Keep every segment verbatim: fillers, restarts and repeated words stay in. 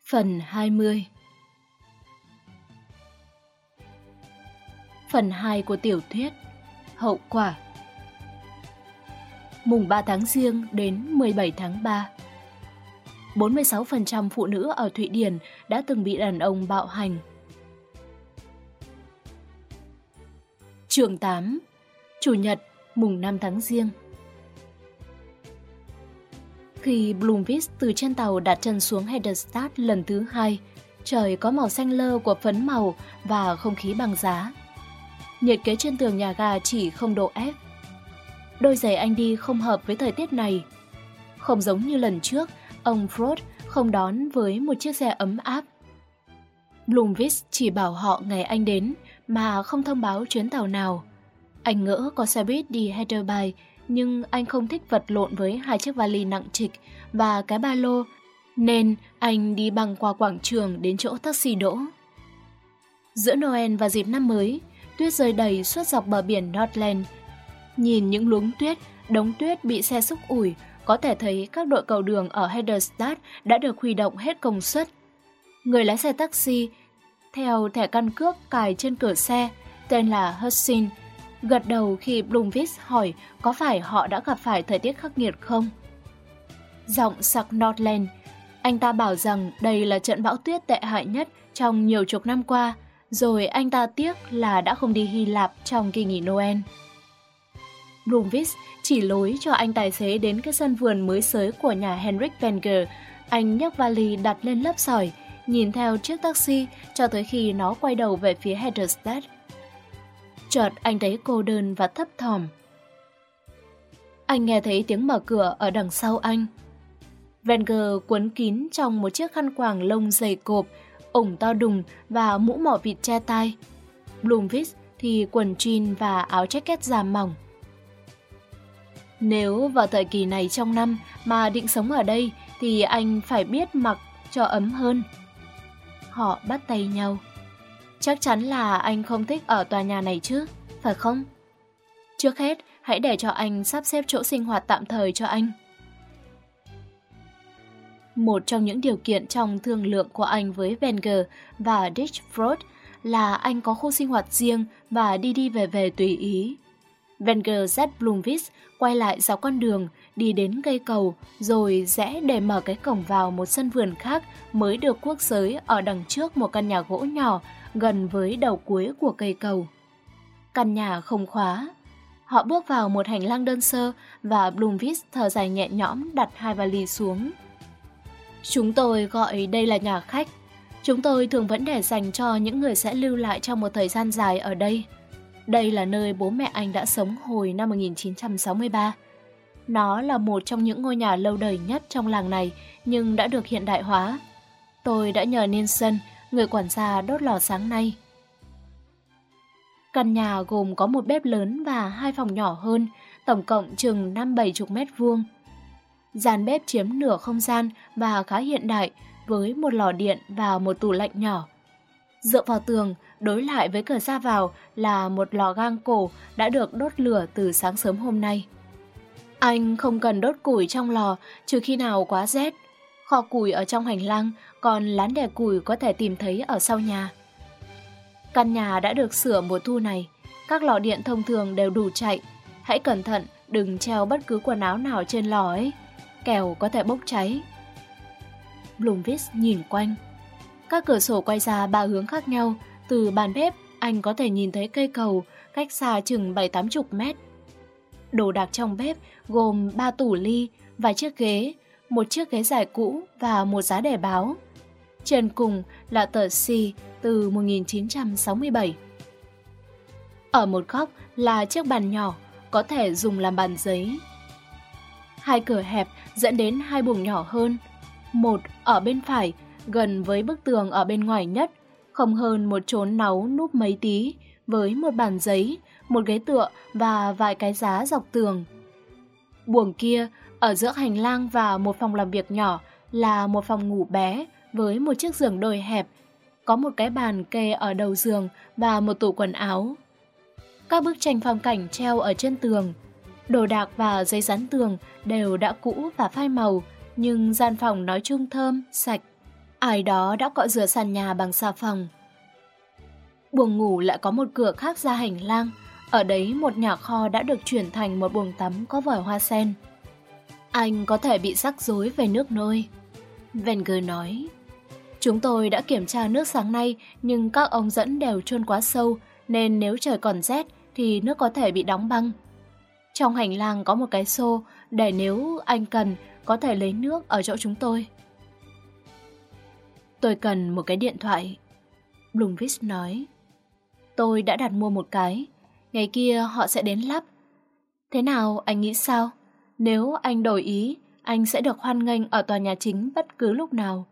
Phần hai mươi. Phần hai của tiểu thuyết Hậu quả. Mùng ba tháng Giêng đến mười bảy tháng ba. bốn mươi sáu phần trăm phụ nữ ở Thụy Điển đã từng bị đàn ông bạo hành. Chương tám. Chủ nhật, mùng năm tháng Giêng. Khi Blomqvist từ trên tàu đặt chân xuống Hedenstad lần thứ hai, trời có màu xanh lơ của phấn màu và không khí băng giá. Nhiệt kế trên tường nhà ga chỉ không độ F. Đôi giày anh đi không hợp với thời tiết này. Không giống như lần trước, ông Frost không đón với một chiếc xe ấm áp. Blomqvist chỉ bảo họ ngày anh đến mà không thông báo chuyến tàu nào. Anh ngỡ có xe buýt đi Heatherbay, nhưng anh không thích vật lộn với hai chiếc vali nặng trịch và cái ba lô, nên anh đi băng qua quảng trường đến chỗ taxi đỗ. Giữa Noel và dịp năm mới, tuyết rơi đầy suốt dọc bờ biển Nordland. Nhìn những luống tuyết, đống tuyết bị xe xúc ủi, có thể thấy các đội cầu đường ở Hedenstad đã được huy động hết công suất. Người lái xe taxi, theo thẻ căn cước cài trên cửa xe, tên là Hudson, gật đầu khi Blomqvist hỏi có phải họ đã gặp phải thời tiết khắc nghiệt không. Giọng sặc Nordland, anh ta bảo rằng đây là trận bão tuyết tệ hại nhất trong nhiều chục năm qua, rồi anh ta tiếc là đã không đi Hy Lạp trong kỳ nghỉ Noel. Blomqvist chỉ lối cho anh tài xế đến cái sân vườn mới xới của nhà Henrik Wenger. Anh nhấc vali đặt lên lớp sỏi, nhìn theo chiếc taxi cho tới khi nó quay đầu về phía Hedenstad. Chợt anh thấy cô đơn và thấp thỏm. Anh nghe thấy tiếng mở cửa ở đằng sau anh. Wenger quấn kín trong một chiếc khăn quàng lông dày cộp, ủng to đùng và mũ mỏ vịt che tai. Blomqvist thì quần jean và áo jacket da mỏng. Nếu vào thời kỳ này trong năm mà định sống ở đây thì anh phải biết mặc cho ấm hơn. Họ bắt tay nhau. Chắc chắn là anh không thích ở tòa nhà này chứ, phải không? Trước hết, hãy để cho anh sắp xếp chỗ sinh hoạt tạm thời cho anh. Một trong những điều kiện trong thương lượng của anh với Wenger và Ditchford là anh có khu sinh hoạt riêng và đi đi về về tùy ý. Wenger dắt Blomqvist quay lại dọc con đường, đi đến cây cầu, rồi rẽ để mở cái cổng vào một sân vườn khác mới được cuốc xới ở đằng trước một căn nhà gỗ nhỏ gần với đầu cuối của cây cầu. Căn nhà không khóa. Họ bước vào một hành lang đơn sơ và Blomqvist thở dài nhẹ nhõm đặt hai vali xuống. Chúng tôi gọi đây là nhà khách. Chúng tôi thường vẫn để dành cho những người sẽ lưu lại trong một thời gian dài ở đây. Đây là nơi bố mẹ anh đã sống hồi năm một nghìn chín trăm sáu mươi ba. Nó là một trong những ngôi nhà lâu đời nhất trong làng này, nhưng đã được hiện đại hóa. Tôi đã nhờ Nielsen, người quản gia, đốt lò sáng nay. Căn nhà gồm có một bếp lớn và hai phòng nhỏ hơn, tổng cộng chừng năm bảy chục mét vuông. Gian bếp chiếm nửa không gian và khá hiện đại, với một lò điện và một tủ lạnh nhỏ. Dựa vào tường, đối lại với cửa ra vào là một lò gang cổ đã được đốt lửa từ sáng sớm hôm nay. Anh không cần đốt củi trong lò trừ khi nào quá rét. Kho củi ở trong hành lang, còn lán đè củi có thể tìm thấy ở sau nhà. Căn nhà đã được sửa mùa thu này. Các lò điện thông thường đều đủ chạy. Hãy cẩn thận, đừng treo bất cứ quần áo nào trên lò ấy, kẻo có thể bốc cháy. Blomqvist nhìn quanh. Các cửa sổ quay ra ba hướng khác nhau. Từ bàn bếp, anh có thể nhìn thấy cây cầu cách xa chừng bảy tám chục mét. Đồ đạc trong bếp gồm ba tủ ly, vài chiếc ghế, một chiếc ghế dài cũ và một giá để báo. Trên cùng là tờ xì từ một nghìn chín trăm sáu mươi bảy. Ở một góc là chiếc bàn nhỏ, có thể dùng làm bàn giấy. Hai cửa hẹp dẫn đến hai buồng nhỏ hơn. Một ở bên phải, gần với bức tường ở bên ngoài nhất, không hơn một chốn náu núp mấy tí, với một bàn giấy, một ghế tựa và vài cái giá dọc tường. Buồng kia, ở giữa hành lang và một phòng làm việc nhỏ, là một phòng ngủ bé với một chiếc giường đôi hẹp, có một cái bàn kê ở đầu giường và một tủ quần áo. Các bức tranh phong cảnh treo ở trên tường. Đồ đạc và giấy dán tường đều đã cũ và phai màu, nhưng gian phòng nói chung thơm, sạch. Ai đó đã cọ rửa sàn nhà bằng xà phòng. Buồng ngủ lại có một cửa khác ra hành lang. Ở đấy một nhà kho đã được chuyển thành một buồng tắm có vòi hoa sen. Anh có thể bị rắc rối về nước nôi. Wenger nói. Chúng tôi đã kiểm tra nước sáng nay, nhưng các ống dẫn đều chôn quá sâu, nên nếu trời còn rét thì nước có thể bị đóng băng. Trong hành lang có một cái xô để nếu anh cần có thể lấy nước ở chỗ chúng tôi. Tôi cần một cái điện thoại, Blomqvist nói. Tôi đã đặt mua một cái, ngày kia họ sẽ đến lắp. Thế nào, anh nghĩ sao? Nếu anh đổi ý, anh sẽ được hoan nghênh ở tòa nhà chính bất cứ lúc nào.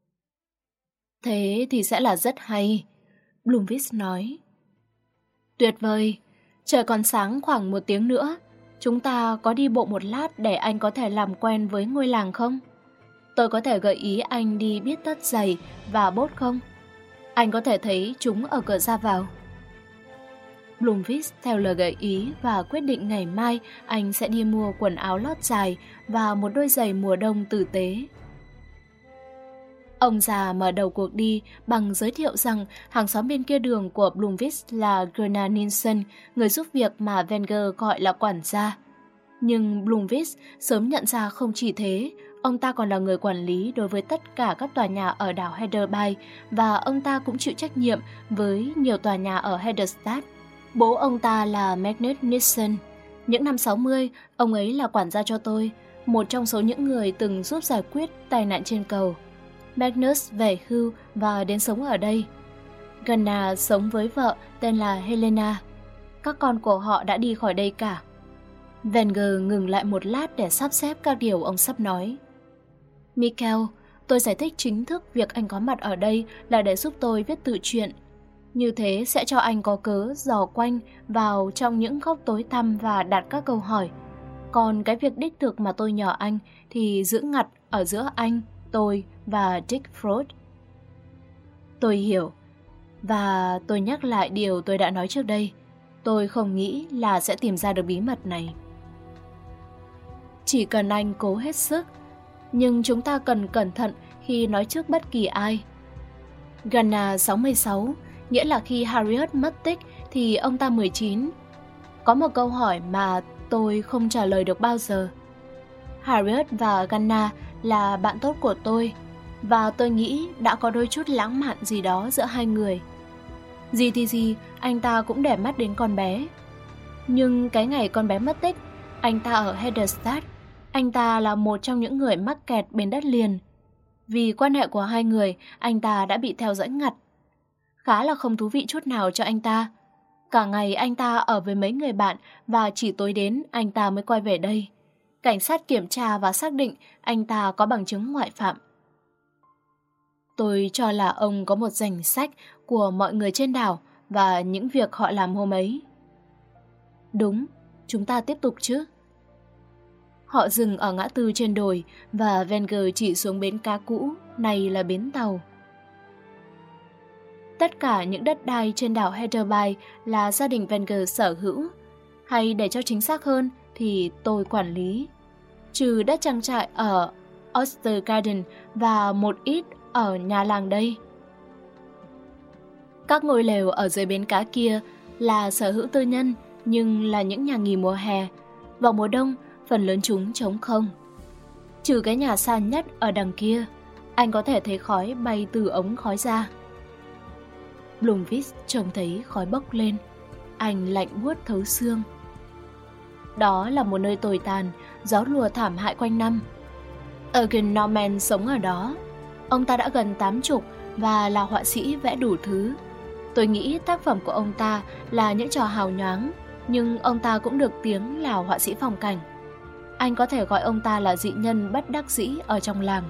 Thế thì sẽ là rất hay, Blomqvist nói. Tuyệt vời, trời còn sáng khoảng một tiếng nữa. Chúng ta có đi bộ một lát để anh có thể làm quen với ngôi làng không? Tôi có thể gợi ý anh đi biết tất giày và bốt không? Anh có thể thấy chúng ở cửa ra vào. Blomqvist theo lời gợi ý và quyết định ngày mai anh sẽ đi mua quần áo lót dài và một đôi giày mùa đông tử tế. Ông già mở đầu cuộc đi bằng giới thiệu rằng hàng xóm bên kia đường của Blomqvist là Gunnar Nilsson, người giúp việc mà Wenger gọi là quản gia. Nhưng Blomqvist sớm nhận ra không chỉ thế, ông ta còn là người quản lý đối với tất cả các tòa nhà ở đảo Hederbay và ông ta cũng chịu trách nhiệm với nhiều tòa nhà ở Hederstad. Bố ông ta là Magnus Nilsson. Những năm sáu mươi, ông ấy là quản gia cho tôi, một trong số những người từng giúp giải quyết tai nạn trên cầu. Magnus về hưu và đến sống ở đây. Gunnar sống với vợ tên là Helena. Các con của họ đã đi khỏi đây cả. Wenger ngừng lại một lát để sắp xếp các điều ông sắp nói. Mikael, tôi giải thích chính thức việc anh có mặt ở đây là để giúp tôi viết tự truyện. Như thế sẽ cho anh có cớ dò quanh vào trong những góc tối tăm và đặt các câu hỏi. Còn cái việc đích thực mà tôi nhờ anh thì giữ ngặt ở giữa anh, tôi và Dick Frost. Tôi hiểu. Và tôi nhắc lại điều tôi đã nói trước đây. Tôi không nghĩ là sẽ tìm ra được bí mật này. Chỉ cần anh cố hết sức. Nhưng chúng ta cần cẩn thận khi nói trước bất kỳ ai. Gunnar sáu mươi sáu, nghĩa là khi Harriet mất tích thì ông ta mười chín. Có một câu hỏi mà tôi không trả lời được bao giờ. Harriet và Gunnar là bạn tốt của tôi, và tôi nghĩ đã có đôi chút lãng mạn gì đó giữa hai người. Gì thì gì, anh ta cũng để mắt đến con bé. Nhưng cái ngày con bé mất tích, anh ta ở Hederstad. Anh ta là một trong những người mắc kẹt bên đất liền. Vì quan hệ của hai người, anh ta đã bị theo dõi ngặt. Khá là không thú vị chút nào cho anh ta. Cả ngày anh ta ở với mấy người bạn và chỉ tối đến anh ta mới quay về đây. Cảnh sát kiểm tra và xác định anh ta có bằng chứng ngoại phạm. Tôi cho là ông có một danh sách của mọi người trên đảo và những việc họ làm hôm ấy. Đúng, chúng ta tiếp tục chứ. Họ dừng ở ngã tư trên đồi và Wenger chỉ xuống bến cá cũ, này là bến tàu. Tất cả những đất đai trên đảo Hederbay là gia đình Wenger sở hữu, hay để cho chính xác hơn thì tôi quản lý. Trừ đất trang trại ở Ostergarden và một ít ở nhà làng đây. Các ngôi lều ở dưới bến cá kia là sở hữu tư nhân, nhưng là những nhà nghỉ mùa hè. Vào mùa đông, phần lớn chúng trống không. Trừ cái nhà xa nhất ở đằng kia, anh có thể thấy khói bay từ ống khói ra. Blomqvist trông thấy khói bốc lên. Anh lạnh buốt thấu xương. Đó là một nơi tồi tàn, gió lùa thảm hại quanh năm. Eugen Norman sống ở đó. Ông ta đã gần tám chục và là họa sĩ vẽ đủ thứ. Tôi nghĩ tác phẩm của ông ta là những trò hào nhoáng, nhưng ông ta cũng được tiếng là họa sĩ phong cảnh. Anh có thể gọi ông ta là dị nhân bất đắc dĩ ở trong làng.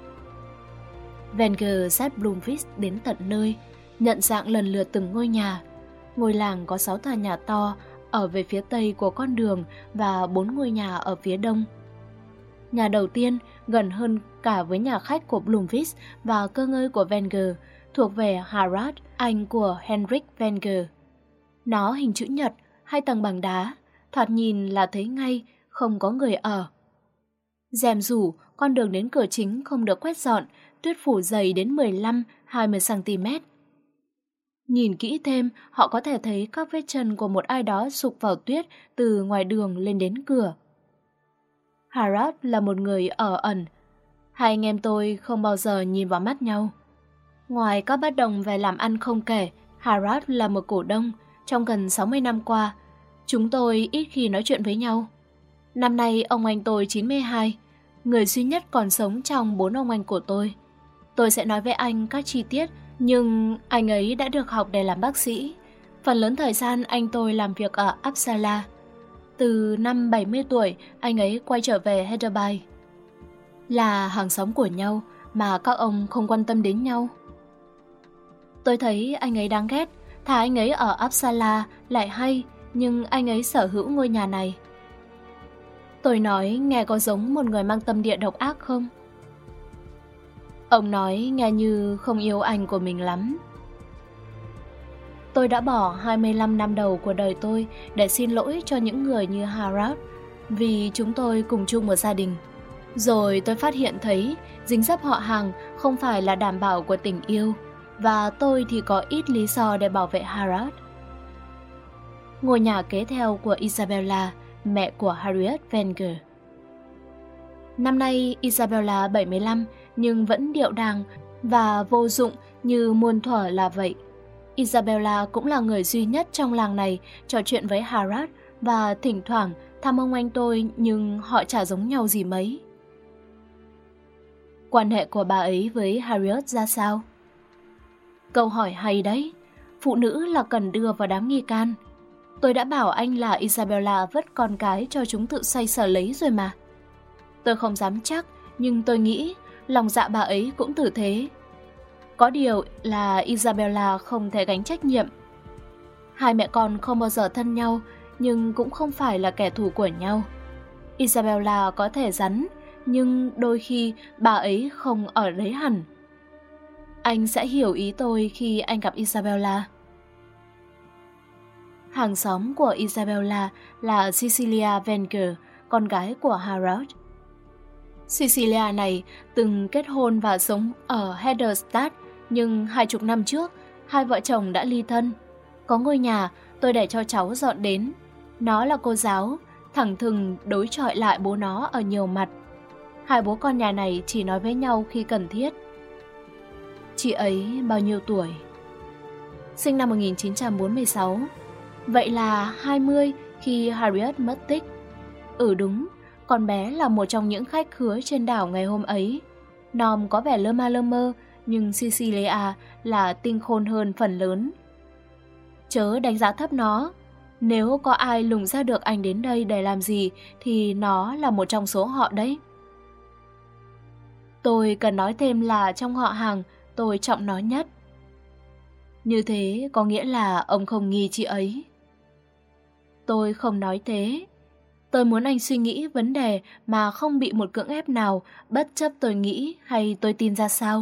Wenger dắt Blomqvist đến tận nơi, nhận dạng lần lượt từng ngôi nhà. Ngôi làng có sáu tòa nhà to ở về phía tây của con đường và bốn ngôi nhà ở phía đông. Nhà đầu tiên, gần hơn cả với nhà khách của Blomqvist và cơ ngơi của Wenger, thuộc về Harald, anh của Henrik Wenger. Nó hình chữ nhật, hai tầng bằng đá, thoạt nhìn là thấy ngay không có người ở. Rèm rủ, con đường đến cửa chính không được quét dọn tuyết phủ dày đến mười lăm đến hai mươi xăng ti mét. Nhìn kỹ thêm, họ có thể thấy các vết chân của một ai đó sục vào tuyết từ ngoài đường lên đến cửa. Harrod là một người ở ẩn. Hai anh em tôi không bao giờ nhìn vào mắt nhau. Ngoài các bất đồng về làm ăn không kể, Harrod là một cổ đông. Trong gần sáu mươi năm qua, chúng tôi ít khi nói chuyện với nhau. Năm nay ông anh tôi chín mươi hai, người duy nhất còn sống trong bốn ông anh của tôi. Tôi sẽ nói với anh các chi tiết, nhưng anh ấy đã được học để làm bác sĩ. Phần lớn thời gian anh tôi làm việc ở Uppsala. Từ năm bảy mươi tuổi, anh ấy quay trở về Hedeby. Là hàng xóm của nhau mà các ông không quan tâm đến nhau. Tôi thấy anh ấy đáng ghét. Thà anh ấy ở Uppsala lại hay, nhưng anh ấy sở hữu ngôi nhà này. Tôi nói nghe có giống một người mang tâm địa độc ác không? Ông nói nghe như không yêu anh của mình lắm. Tôi đã bỏ hai mươi lăm năm đầu của đời tôi để xin lỗi cho những người như Harrod, vì chúng tôi cùng chung một gia đình. Rồi tôi phát hiện thấy dính dấp họ hàng không phải là đảm bảo của tình yêu, và tôi thì có ít lý do để bảo vệ Harrod. Ngôi nhà kế theo của Isabella, mẹ của Harriet Wenger. Năm nay Isabella bảy mươi lăm nhưng vẫn điệu đàng và vô dụng như muôn thuở là vậy. Isabella cũng là người duy nhất trong làng này trò chuyện với Harrod và thỉnh thoảng thăm ông anh tôi, nhưng họ chả giống nhau gì mấy. Quan hệ của bà ấy với Harriet ra sao? Câu hỏi hay đấy. Phụ nữ là cần đưa vào đám nghi can. Tôi đã bảo anh là Isabella vứt con cái cho chúng tự xoay sở lấy rồi mà. Tôi không dám chắc, nhưng tôi nghĩ lòng dạ bà ấy cũng tử thế. Có điều là Isabella không thể gánh trách nhiệm. Hai mẹ con không bao giờ thân nhau, nhưng cũng không phải là kẻ thù của nhau. Isabella có thể rắn, nhưng đôi khi bà ấy không ở đấy hẳn. Anh sẽ hiểu ý tôi khi anh gặp Isabella. Hàng xóm của Isabella là Cecilia Wenger, con gái của Harrod. Cecilia này từng kết hôn và sống ở Hederstadt, nhưng hai chục năm trước, hai vợ chồng đã ly thân. Có ngôi nhà tôi để cho cháu dọn đến. Nó là cô giáo, thẳng thừng đối chọi lại bố nó ở nhiều mặt. Hai bố con nhà này chỉ nói với nhau khi cần thiết. Chị ấy bao nhiêu tuổi? Sinh năm một nghìn chín trăm bốn mươi sáu. Vậy là hai mươi khi Harriet mất tích. Ừ đúng, con bé là một trong những khách khứa trên đảo ngày hôm ấy. Nom có vẻ lơ ma lơ mơ, nhưng Cecilia là tinh khôn hơn phần lớn. Chớ đánh giá thấp nó. Nếu có ai lùng ra được anh đến đây để làm gì thì nó là một trong số họ đấy. Tôi cần nói thêm là trong họ hàng tôi trọng nó nhất. Như thế có nghĩa là ông không nghi chị ấy. Tôi không nói thế. Tôi muốn anh suy nghĩ vấn đề mà không bị một cưỡng ép nào, bất chấp tôi nghĩ hay tôi tin ra sao.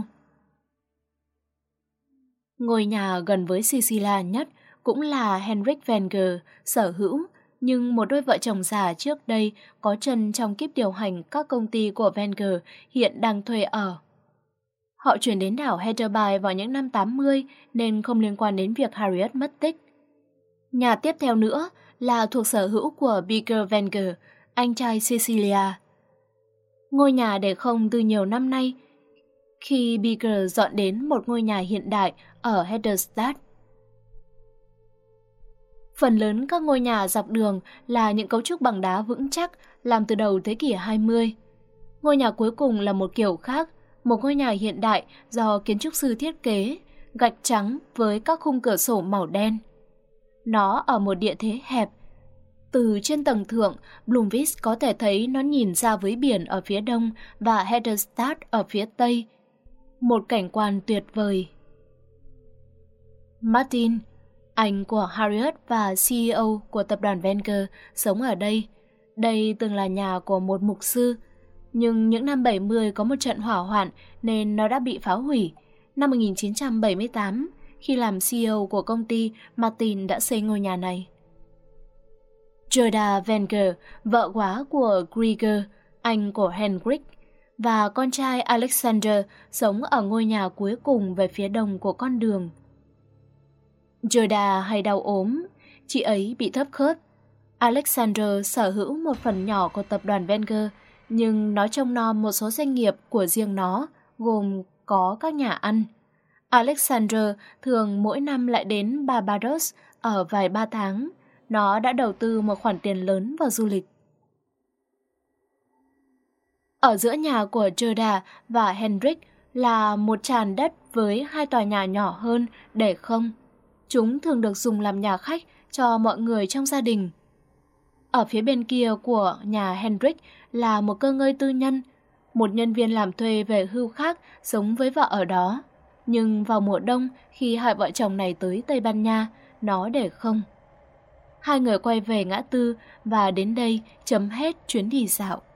Ngôi nhà gần với Cecilia nhất cũng là Henrik Wenger sở hữu, nhưng một đôi vợ chồng già trước đây có chân trong kíp điều hành các công ty của Wenger hiện đang thuê ở. Họ chuyển đến đảo Hedeby vào những năm tám mươi nên không liên quan đến việc Harriet mất tích. Nhà tiếp theo nữa là thuộc sở hữu của Birger Wenger, anh trai Cecilia. Ngôi nhà để không từ nhiều năm nay khi Birger dọn đến một ngôi nhà hiện đại ở Hederstadt. Phần lớn các ngôi nhà dọc đường là những cấu trúc bằng đá vững chắc làm từ đầu thế kỷ hai mươi. Ngôi nhà cuối cùng là một kiểu khác, một ngôi nhà hiện đại do kiến trúc sư thiết kế, gạch trắng với các khung cửa sổ màu đen. Nó ở một địa thế hẹp. Từ trên tầng thượng, Blomqvist có thể thấy nó nhìn ra với biển ở phía đông và Hederstadt ở phía tây. Một cảnh quan tuyệt vời. Martin, anh của Harriet và xê e ô của tập đoàn Wenger, sống ở đây. Đây từng là nhà của một mục sư, nhưng những năm bảy mươi có một trận hỏa hoạn nên nó đã bị phá hủy. Năm một nghìn chín trăm bảy mươi tám, khi làm xê e ô của công ty, Martin đã xây ngôi nhà này. Gerda Wenger, vợ quá của Grieger, anh của Henrik, và con trai Alexander sống ở ngôi nhà cuối cùng về phía đông của con đường. Gerda hay đau ốm, chị ấy bị thấp khớp. Alexander sở hữu một phần nhỏ của tập đoàn Wenger, nhưng nó trông nom một số doanh nghiệp của riêng nó, gồm có các nhà ăn. Alexander thường mỗi năm lại đến Barbados ở vài ba tháng. Nó đã đầu tư một khoản tiền lớn vào du lịch. Ở giữa nhà của Gerda và Henrik là một tràn đất với hai tòa nhà nhỏ hơn để không. Chúng thường được dùng làm nhà khách cho mọi người trong gia đình. Ở phía bên kia của nhà Henrik là một cơ ngơi tư nhân. Một nhân viên làm thuê về hưu khác sống với vợ ở đó. Nhưng vào mùa đông, khi hai vợ chồng này tới Tây Ban Nha, nó để không. Hai người quay về ngã tư và đến đây chấm hết chuyến đi dạo.